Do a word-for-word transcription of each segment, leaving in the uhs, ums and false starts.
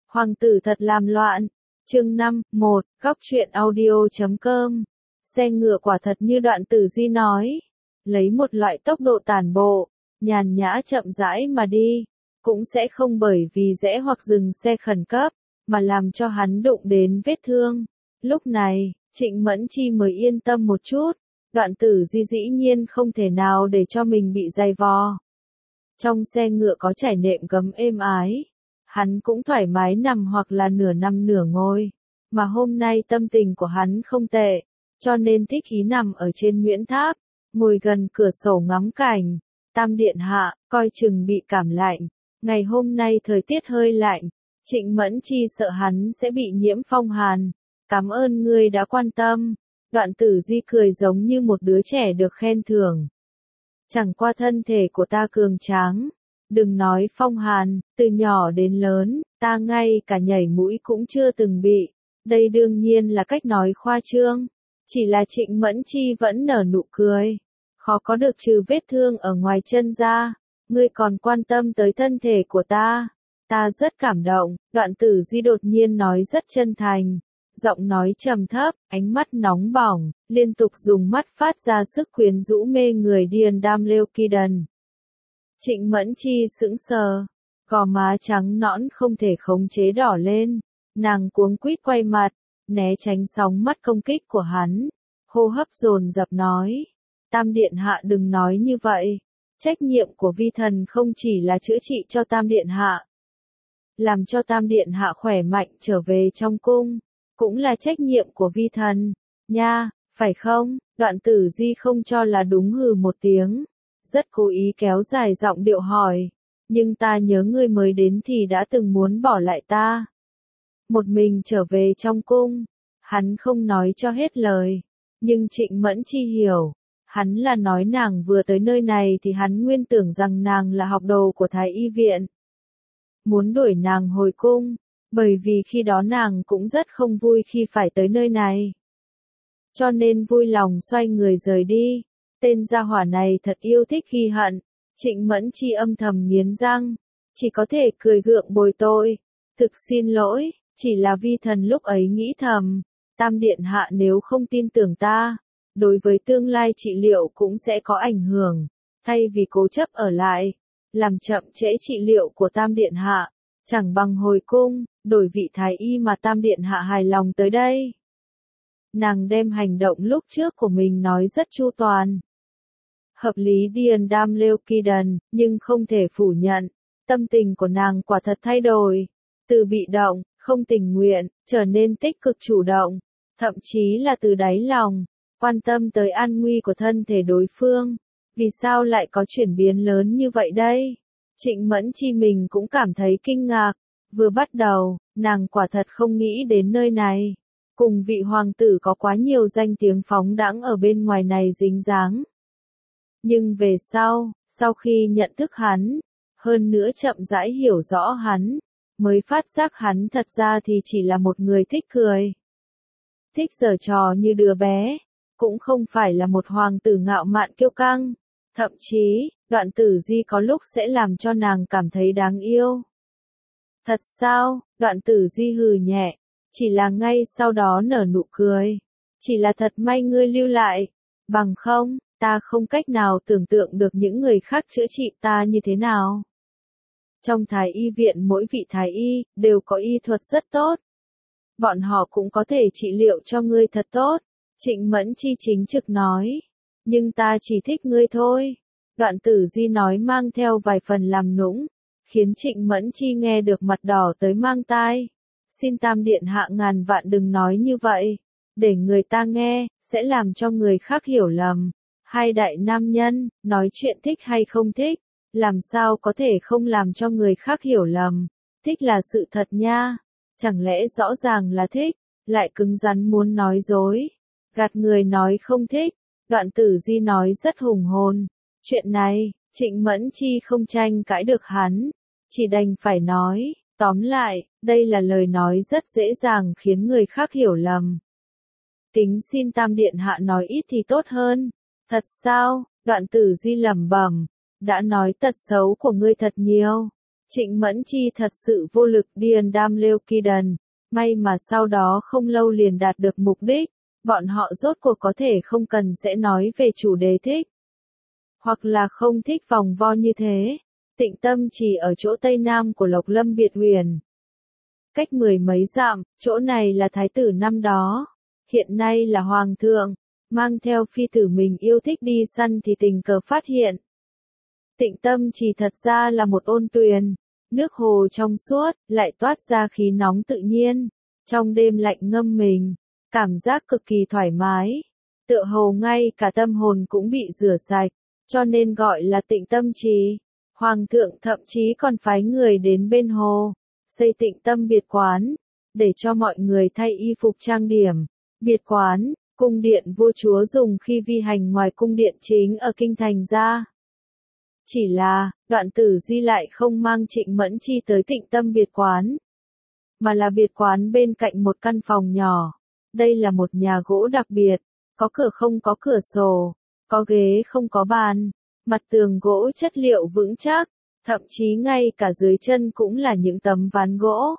Hoàng tử thật làm loạn. Chương năm, một, góc truyện audio chấm com. Xe ngựa quả thật như Đoạn Tử Di nói, lấy một loại tốc độ tản bộ, nhàn nhã chậm rãi mà đi, cũng sẽ không bởi vì rẽ hoặc dừng xe khẩn cấp, mà làm cho hắn đụng đến vết thương. Lúc này, Trịnh Mẫn Chi mới yên tâm một chút, Đoạn Tử Di dĩ nhiên không thể nào để cho mình bị dày vò. Trong xe ngựa có trải nệm gấm êm ái, hắn cũng thoải mái nằm hoặc là nửa nằm nửa ngồi, mà hôm nay tâm tình của hắn không tệ, cho nên thích ý nằm ở trên Nguyễn Tháp, ngồi gần cửa sổ ngắm cảnh. Tam điện hạ, coi chừng bị cảm lạnh, ngày hôm nay thời tiết hơi lạnh, Trịnh Mẫn Chi sợ hắn sẽ bị nhiễm phong hàn. Cảm ơn ngươi đã quan tâm. Đoạn Tử Di cười giống như một đứa trẻ được khen thưởng. Chẳng qua thân thể của ta cường tráng, đừng nói phong hàn, từ nhỏ đến lớn, ta ngay cả nhảy mũi cũng chưa từng bị. Đây đương nhiên là cách nói khoa trương, chỉ là Trịnh Mẫn Chi vẫn nở nụ cười. Khó có được trừ vết thương ở ngoài chân ra, ngươi còn quan tâm tới thân thể của ta. Ta rất cảm động, Đoạn Tử Di đột nhiên nói rất chân thành. Giọng nói trầm thấp, ánh mắt nóng bỏng, liên tục dùng mắt phát ra sức quyến rũ mê người điền đam lêu kỳ đần. Trịnh Mẫn Chi sững sờ, gò má trắng nõn không thể khống chế đỏ lên, nàng cuống quýt quay mặt, né tránh sóng mắt công kích của hắn, hô hấp dồn dập nói, Tam điện hạ đừng nói như vậy, trách nhiệm của vi thần không chỉ là chữa trị cho Tam điện hạ, làm cho Tam điện hạ khỏe mạnh trở về trong cung, cũng là trách nhiệm của vi thần, nha, phải không? Đoạn Tử Di không cho là đúng hừ một tiếng, rất cố ý kéo dài giọng điệu hỏi, nhưng ta nhớ ngươi mới đến thì đã từng muốn bỏ lại ta. Một mình trở về trong cung, hắn không nói cho hết lời, nhưng Trịnh Mẫn Chi hiểu, hắn là nói nàng vừa tới nơi này thì hắn nguyên tưởng rằng nàng là học đồ của Thái Y viện. Muốn đuổi nàng hồi cung, bởi vì khi đó nàng cũng rất không vui khi phải tới nơi này. Cho nên vui lòng xoay người rời đi, tên gia hỏa này thật yêu thích ghi hận, Trịnh Mẫn Chi âm thầm nghiến răng, chỉ có thể cười gượng bồi tội, thực xin lỗi, chỉ là vi thần lúc ấy nghĩ thầm, Tam điện hạ nếu không tin tưởng ta, đối với tương lai trị liệu cũng sẽ có ảnh hưởng, thay vì cố chấp ở lại, làm chậm trễ trị liệu của Tam điện hạ, chẳng bằng hồi cung, đổi vị thái y mà Tam điện hạ hài lòng tới đây. Nàng đem hành động lúc trước của mình nói rất chu toàn. Hợp lý điền đam lêu kỳ đần, nhưng không thể phủ nhận, tâm tình của nàng quả thật thay đổi, từ bị động, không tình nguyện, trở nên tích cực chủ động, thậm chí là từ đáy lòng, quan tâm tới an nguy của thân thể đối phương. Vì sao lại có chuyển biến lớn như vậy đây? Trịnh Mẫn Chi mình cũng cảm thấy kinh ngạc, vừa bắt đầu, nàng quả thật không nghĩ đến nơi này. Cùng vị hoàng tử có quá nhiều danh tiếng phóng đãng ở bên ngoài này dính dáng. Nhưng về sau, sau khi nhận thức hắn, hơn nữa chậm rãi hiểu rõ hắn, mới phát giác hắn thật ra thì chỉ là một người thích cười. Thích giở trò như đứa bé, cũng không phải là một hoàng tử ngạo mạn kiêu căng. Thậm chí, Đoạn Tử Di có lúc sẽ làm cho nàng cảm thấy đáng yêu. Thật sao? Đoạn Tử Di hừ nhẹ, chỉ là ngay sau đó nở nụ cười. Chỉ là thật may ngươi lưu lại, bằng không, ta không cách nào tưởng tượng được những người khác chữa trị ta như thế nào. Trong Thái Y viện mỗi vị Thái Y, đều có y thuật rất tốt. Bọn họ cũng có thể trị liệu cho ngươi thật tốt. Trịnh Mẫn Chi chính trực nói. Nhưng ta chỉ thích ngươi thôi. Đoạn Tử Di nói mang theo vài phần làm nũng, khiến Trịnh Mẫn Chi nghe được mặt đỏ tới mang tai. Xin Tam điện hạ ngàn vạn đừng nói như vậy, để người ta nghe, sẽ làm cho người khác hiểu lầm. Hai đại nam nhân, nói chuyện thích hay không thích, làm sao có thể không làm cho người khác hiểu lầm. Thích là sự thật nha, chẳng lẽ rõ ràng là thích, lại cứng rắn muốn nói dối, gạt người nói không thích. Đoạn Tử Di nói rất hùng hồn. Chuyện này, Trịnh Mẫn Chi không tranh cãi được hắn, chỉ đành phải nói, tóm lại, đây là lời nói rất dễ dàng khiến người khác hiểu lầm. Kính xin Tam điện hạ nói ít thì tốt hơn. Thật sao? Đoạn Tử Di lẩm bẩm, đã nói tật xấu của ngươi thật nhiều. Trịnh Mẫn Chi thật sự vô lực điền đam lêu kỳ đần, may mà sau đó không lâu liền đạt được mục đích, bọn họ rốt cuộc có thể không cần sẽ nói về chủ đề thích, hoặc là không thích vòng vo như thế. Tịnh Tâm Trì ở chỗ tây nam của Lộc Lâm Biệt Huyền. Cách mười mấy dặm, chỗ này là thái tử năm đó, hiện nay là hoàng thượng, mang theo phi tử mình yêu thích đi săn thì tình cờ phát hiện. Tịnh Tâm Trì thật ra là một ôn tuyền, nước hồ trong suốt, lại toát ra khí nóng tự nhiên, trong đêm lạnh ngâm mình, cảm giác cực kỳ thoải mái, tựa hồ ngay cả tâm hồn cũng bị rửa sạch, cho nên gọi là Tịnh Tâm Trì. Hoàng thượng thậm chí còn phái người đến bên hồ, xây Tịnh Tâm biệt quán, để cho mọi người thay y phục trang điểm. Biệt quán, cung điện vua chúa dùng khi vi hành ngoài cung điện chính ở kinh thành ra. Chỉ là, Đoạn Tử Di lại không mang Trịnh Mẫn Chi tới Tịnh Tâm biệt quán, mà là biệt quán bên cạnh một căn phòng nhỏ. Đây là một nhà gỗ đặc biệt, có cửa không có cửa sổ, có ghế không có bàn, mặt tường gỗ chất liệu vững chắc, thậm chí ngay cả dưới chân cũng là những tấm ván gỗ.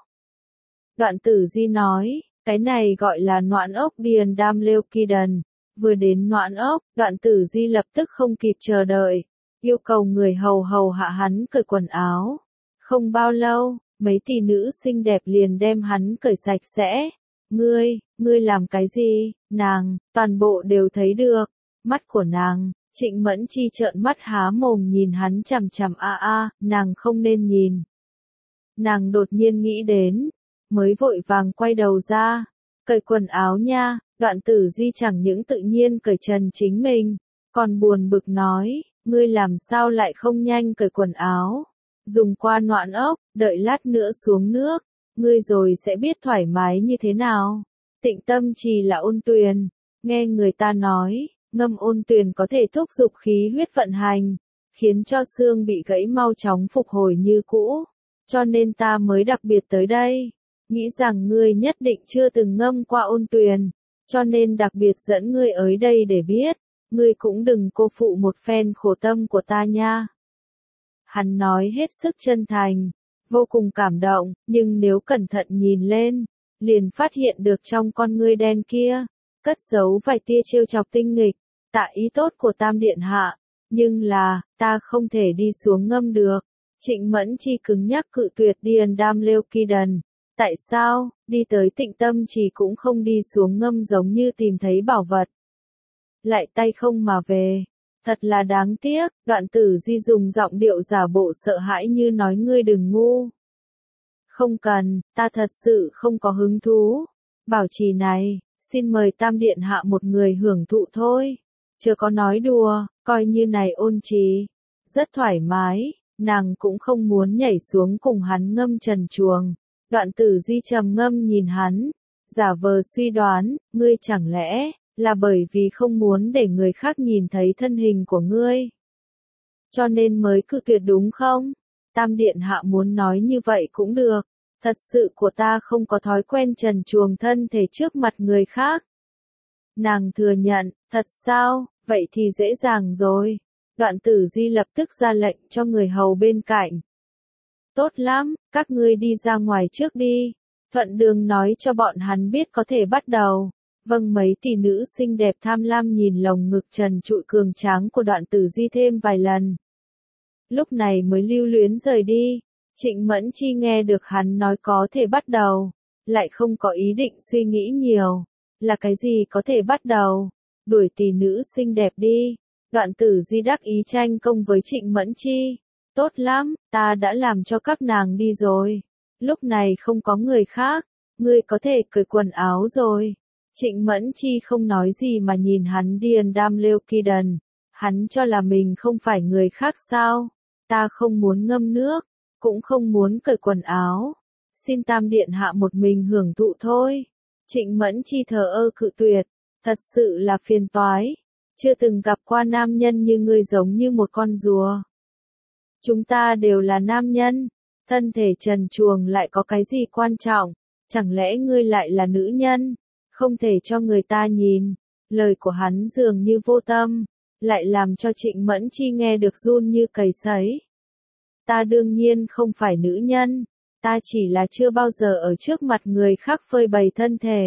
Đoạn Tử Di nói, cái này gọi là Noãn ốc điền đam lêu kỳ đần. Vừa đến Noãn ốc, Đoạn Tử Di lập tức không kịp chờ đợi, yêu cầu người hầu hầu hạ hắn cởi quần áo. Không bao lâu, mấy tỷ nữ xinh đẹp liền đem hắn cởi sạch sẽ. Ngươi, ngươi làm cái gì? Nàng, toàn bộ đều thấy được. Mắt của nàng, Trịnh Mẫn Chi trợn mắt há mồm nhìn hắn chằm chằm a a, nàng không nên nhìn. Nàng đột nhiên nghĩ đến, mới vội vàng quay đầu ra, cởi quần áo nha. Đoạn Tử Di chẳng những tự nhiên cởi trần chính mình, còn buồn bực nói, ngươi làm sao lại không nhanh cởi quần áo, dùng qua Noãn ốc, đợi lát nữa xuống nước, ngươi rồi sẽ biết thoải mái như thế nào. Tịnh Tâm Trì là ôn tuyền, nghe người ta nói, ngâm ôn tuyền có thể thúc giục khí huyết vận hành, khiến cho xương bị gãy mau chóng phục hồi như cũ, cho nên ta mới đặc biệt tới đây, nghĩ rằng ngươi nhất định chưa từng ngâm qua ôn tuyền, cho nên đặc biệt dẫn ngươi tới đây để biết, ngươi cũng đừng cô phụ một phen khổ tâm của ta nha. Hắn nói hết sức chân thành, vô cùng cảm động, nhưng nếu cẩn thận nhìn lên, liền phát hiện được trong con ngươi đen kia, cất giấu vài tia trêu chọc tinh nghịch, tạ ý tốt của Tam Điện Hạ, nhưng là, ta không thể đi xuống ngâm được. Trịnh Mẫn Chi cứng nhắc cự tuyệt điền đam lêu kỳ đần. Tại sao, đi tới Tịnh Tâm Trì cũng không đi xuống ngâm giống như tìm thấy bảo vật, lại tay không mà về. Thật là đáng tiếc. Đoạn Tử Di dùng giọng điệu giả bộ sợ hãi như nói ngươi đừng ngu. Không cần, ta thật sự không có hứng thú. Bảo trì này, xin mời Tam Điện Hạ một người hưởng thụ thôi. Chưa có nói đùa, coi như này ôn trì. Rất thoải mái, nàng cũng không muốn nhảy xuống cùng hắn ngâm trần truồng. Đoạn Tử Di trầm ngâm nhìn hắn, giả vờ suy đoán, ngươi chẳng lẽ là bởi vì không muốn để người khác nhìn thấy thân hình của ngươi, cho nên mới cự tuyệt đúng không? Tam Điện Hạ muốn nói như vậy cũng được, thật sự của ta không có thói quen trần truồng thân thể trước mặt người khác. Nàng thừa nhận, thật sao, vậy thì dễ dàng rồi. Đoạn Tử Di lập tức ra lệnh cho người hầu bên cạnh. Tốt lắm, các ngươi đi ra ngoài trước đi, thuận đường nói cho bọn hắn biết có thể bắt đầu. Vâng, mấy tỷ nữ xinh đẹp tham lam nhìn lồng ngực trần trụi cường tráng của Đoạn Tử Di thêm vài lần. Lúc này mới lưu luyến rời đi. Trịnh Mẫn Chi nghe được hắn nói có thể bắt đầu, lại không có ý định suy nghĩ nhiều. Là cái gì có thể bắt đầu? Đuổi tỷ nữ xinh đẹp đi. Đoạn Tử Di đắc ý tranh công với Trịnh Mẫn Chi. Tốt lắm, ta đã làm cho các nàng đi rồi. Lúc này không có người khác, ngươi có thể cởi quần áo rồi. Trịnh Mẫn Chi không nói gì mà nhìn hắn điền đam lêu kỳ đần. Hắn cho là mình không phải người khác sao? Ta không muốn ngâm nước, cũng không muốn cởi quần áo. Xin Tam Điện Hạ một mình hưởng thụ thôi. Trịnh Mẫn Chi thờ ơ cự tuyệt. Thật sự là phiền toái. Chưa từng gặp qua nam nhân như ngươi giống như một con rùa. Chúng ta đều là nam nhân. Thân thể trần truồng lại có cái gì quan trọng? Chẳng lẽ ngươi lại là nữ nhân? Không thể cho người ta nhìn. Lời của hắn dường như vô tâm, lại làm cho Trịnh Mẫn Chi nghe được run như cầy sấy. Ta đương nhiên không phải nữ nhân, ta chỉ là chưa bao giờ ở trước mặt người khác phơi bày thân thể.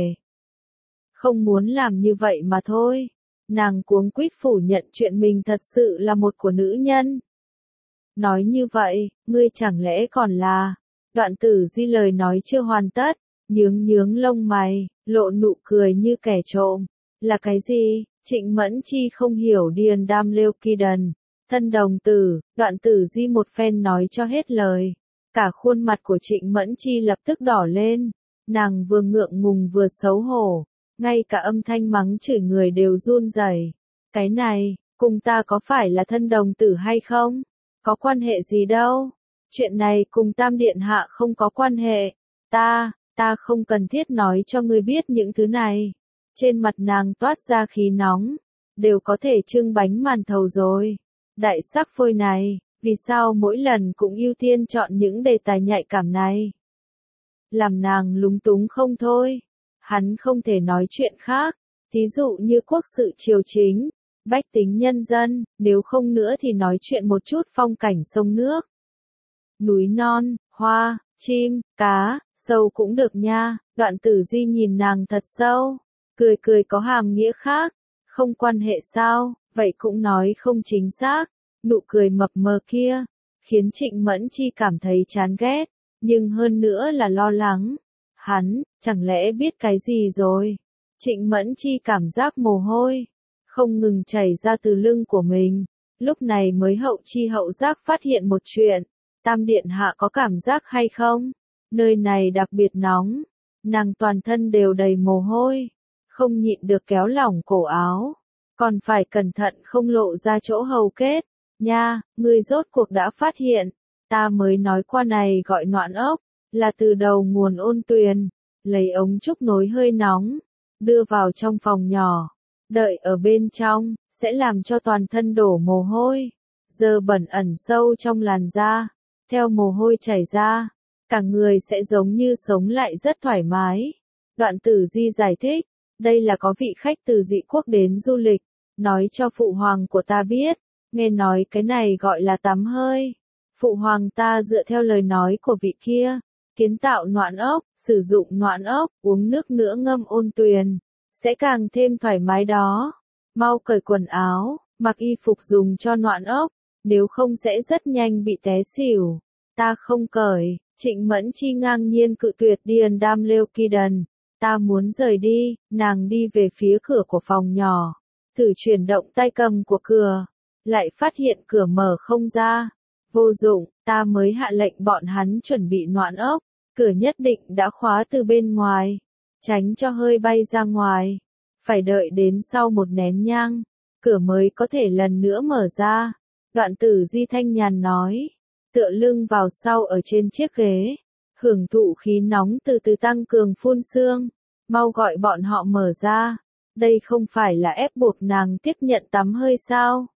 Không muốn làm như vậy mà thôi. Nàng cuống quýt phủ nhận chuyện mình thật sự là một của nữ nhân. Nói như vậy, ngươi chẳng lẽ còn là... Đoạn Tử Di lời nói chưa hoàn tất, nhướng nhướng lông mày, lộ nụ cười như kẻ trộm. Là cái gì? Trịnh Mẫn Chi không hiểu điền đam lêu kỳ đần. Thân đồng tử, Đoạn Tử Di một phen nói cho hết lời. Cả khuôn mặt của Trịnh Mẫn Chi lập tức đỏ lên. Nàng vừa ngượng ngùng vừa xấu hổ. Ngay cả âm thanh mắng chửi người đều run rẩy. Cái này, cùng ta có phải là thân đồng tử hay không? Có quan hệ gì đâu. Chuyện này cùng Tam Điện Hạ không có quan hệ. Ta, ta không cần thiết nói cho ngươi biết những thứ này. Trên mặt nàng toát ra khí nóng. Đều có thể trưng bánh màn thầu rồi. Đại sắc phôi này, vì sao mỗi lần cũng ưu tiên chọn những đề tài nhạy cảm này? Làm nàng lúng túng không thôi. Hắn không thể nói chuyện khác. Thí dụ như quốc sự triều chính, bách tính nhân dân, nếu không nữa thì nói chuyện một chút phong cảnh sông nước. Núi non, hoa, chim, cá, sâu cũng được nha. Đoạn Tử Di nhìn nàng thật sâu, cười cười có hàm nghĩa khác. Không quan hệ sao, vậy cũng nói không chính xác. Nụ cười mập mờ kia, khiến Trịnh Mẫn Chi cảm thấy chán ghét, nhưng hơn nữa là lo lắng. Hắn, chẳng lẽ biết cái gì rồi? Trịnh Mẫn Chi cảm giác mồ hôi không ngừng chảy ra từ lưng của mình. Lúc này mới hậu chi hậu giác phát hiện một chuyện. Tam Điện Hạ có cảm giác hay không? Nơi này đặc biệt nóng. Nàng toàn thân đều đầy mồ hôi. Không nhịn được kéo lỏng cổ áo. Còn phải cẩn thận không lộ ra chỗ hầu kết. Nha, ngươi rốt cuộc đã phát hiện. Ta mới nói qua này gọi noạn ốc. Là từ đầu nguồn ôn tuyền. Lấy ống trúc nối hơi nóng. Đưa vào trong phòng nhỏ. Đợi ở bên trong, sẽ làm cho toàn thân đổ mồ hôi. Dơ bẩn ẩn sâu trong làn da. Theo mồ hôi chảy ra, cả người sẽ giống như sống lại rất thoải mái. Đoạn Tử Di giải thích, đây là có vị khách từ dị quốc đến du lịch, nói cho phụ hoàng của ta biết, nghe nói cái này gọi là tắm hơi. Phụ hoàng ta dựa theo lời nói của vị kia, kiến tạo noạn ốc, sử dụng noạn ốc, uống nước nữa ngâm ôn tuyền, sẽ càng thêm thoải mái đó. Mau cởi quần áo, mặc y phục dùng cho noạn ốc, nếu không sẽ rất nhanh bị té xỉu. Ta không cởi. Trịnh Mẫn Chi ngang nhiên cự tuyệt điền đam lêu kỳ đần. Ta muốn rời đi. Nàng đi về phía cửa của phòng nhỏ, thử chuyển động tay cầm của cửa, lại phát hiện cửa mở không ra. Vô dụng, ta mới hạ lệnh bọn hắn chuẩn bị noạn ốc, cửa nhất định đã khóa từ bên ngoài, tránh cho hơi bay ra ngoài. Phải đợi đến sau một nén nhang, cửa mới có thể lần nữa mở ra. Đoạn Tử Di thanh nhàn nói, tựa lưng vào sau ở trên chiếc ghế, hưởng thụ khí nóng từ từ tăng cường phun sương. Mau gọi bọn họ mở ra. Đây không phải là ép buộc nàng tiếp nhận tắm hơi sao?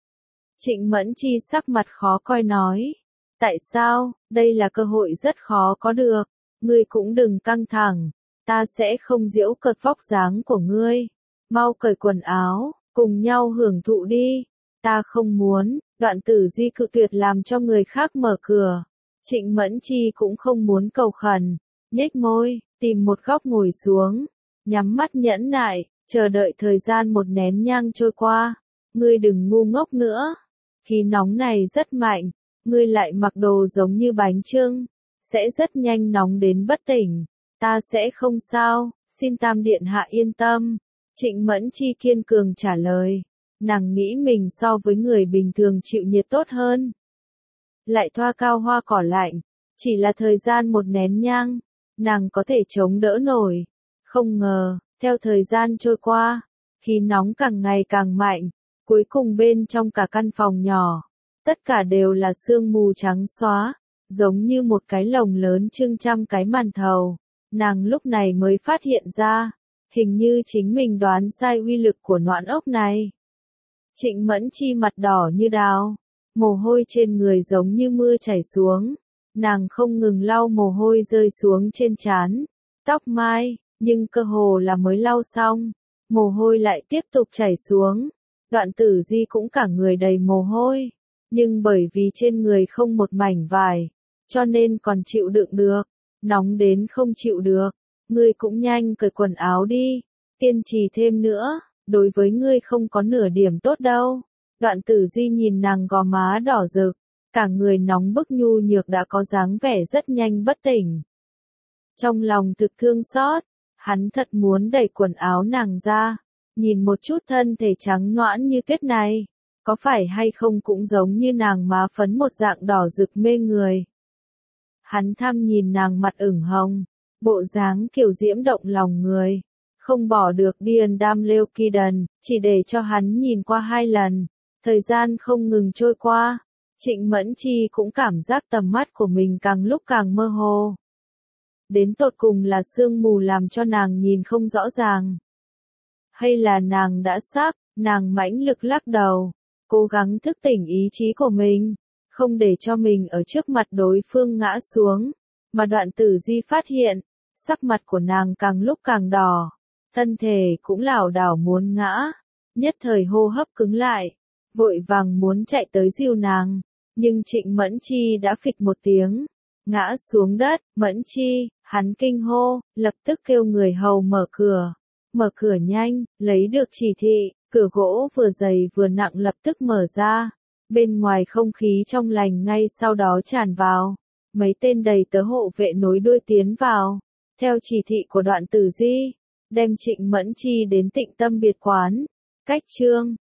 Trịnh Mẫn Chi sắc mặt khó coi nói. Tại sao? Đây là cơ hội rất khó có được. Ngươi cũng đừng căng thẳng. Ta sẽ không giễu cợt vóc dáng của ngươi. Mau cởi quần áo, cùng nhau hưởng thụ đi. Ta không muốn. Đoạn Tử Di cự tuyệt làm cho người khác mở cửa. Trịnh Mẫn Chi cũng không muốn cầu khẩn. Nhếch môi, tìm một góc ngồi xuống. Nhắm mắt nhẫn nại, chờ đợi thời gian một nén nhang trôi qua. Ngươi đừng ngu ngốc nữa. Khí nóng này rất mạnh. Ngươi lại mặc đồ giống như bánh chưng. Sẽ rất nhanh nóng đến bất tỉnh. Ta sẽ không sao, xin Tam Điện Hạ yên tâm. Trịnh Mẫn Chi kiên cường trả lời. Nàng nghĩ mình so với người bình thường chịu nhiệt tốt hơn. Lại thoa cao hoa cỏ lạnh. Chỉ là thời gian một nén nhang. Nàng có thể chống đỡ nổi. Không ngờ, theo thời gian trôi qua, khí nóng càng ngày càng mạnh. Cuối cùng bên trong cả căn phòng nhỏ, tất cả đều là sương mù trắng xóa, giống như một cái lồng lớn trưng trăm cái màn thầu. Nàng lúc này mới phát hiện ra, hình như chính mình đoán sai uy lực của noạn ốc này. Trịnh Mẫn Chi mặt đỏ như đào, mồ hôi trên người giống như mưa chảy xuống. Nàng không ngừng lau mồ hôi rơi xuống trên trán, tóc mai, nhưng cơ hồ là mới lau xong, mồ hôi lại tiếp tục chảy xuống. Đoạn Tử Di cũng cả người đầy mồ hôi. nhưng bởi vì trên người không một mảnh vải, cho nên còn chịu đựng được, nóng đến không chịu được. Ngươi cũng nhanh cởi quần áo đi, kiên trì thêm nữa, đối với ngươi không có nửa điểm tốt đâu. Đoạn Tử Di nhìn nàng gò má đỏ rực, cả người nóng bức nhu nhược đã có dáng vẻ rất nhanh bất tỉnh. Trong lòng thực thương xót, hắn thật muốn đẩy quần áo nàng ra, nhìn một chút thân thể trắng nõn như tuyết này, có phải hay không cũng giống như nàng má phấn một dạng đỏ rực mê người. Hắn thăm nhìn nàng mặt ửng hồng, bộ dáng kiều diễm động lòng người, không bỏ được điền đam lêu kỳ đần, chỉ để cho hắn nhìn qua hai lần, thời gian không ngừng trôi qua, Trịnh Mẫn Chi cũng cảm giác tầm mắt của mình càng lúc càng mơ hồ. Đến tột cùng là sương mù làm cho nàng nhìn không rõ ràng. Hay là nàng đã sắp, nàng mãnh lực lắc đầu, cố gắng thức tỉnh ý chí của mình, không để cho mình ở trước mặt đối phương ngã xuống, mà Đoạn Tử Di phát hiện, sắc mặt của nàng càng lúc càng đỏ, thân thể cũng lảo đảo muốn ngã, nhất thời hô hấp cứng lại, vội vàng muốn chạy tới dìu nàng, nhưng Trịnh Mẫn Chi đã phịch một tiếng, ngã xuống đất. Mẫn Chi, hắn kinh hô, lập tức kêu người hầu mở cửa, mở cửa nhanh, lấy được chỉ thị, cửa gỗ vừa dày vừa nặng lập tức mở ra, bên ngoài không khí trong lành ngay sau đó tràn vào, mấy tên đầy tớ hộ vệ nối đuôi tiến vào, theo chỉ thị của Đoạn Tử Di, đem Trịnh Mẫn Chi đến Tịnh Tâm biệt quán, cách chương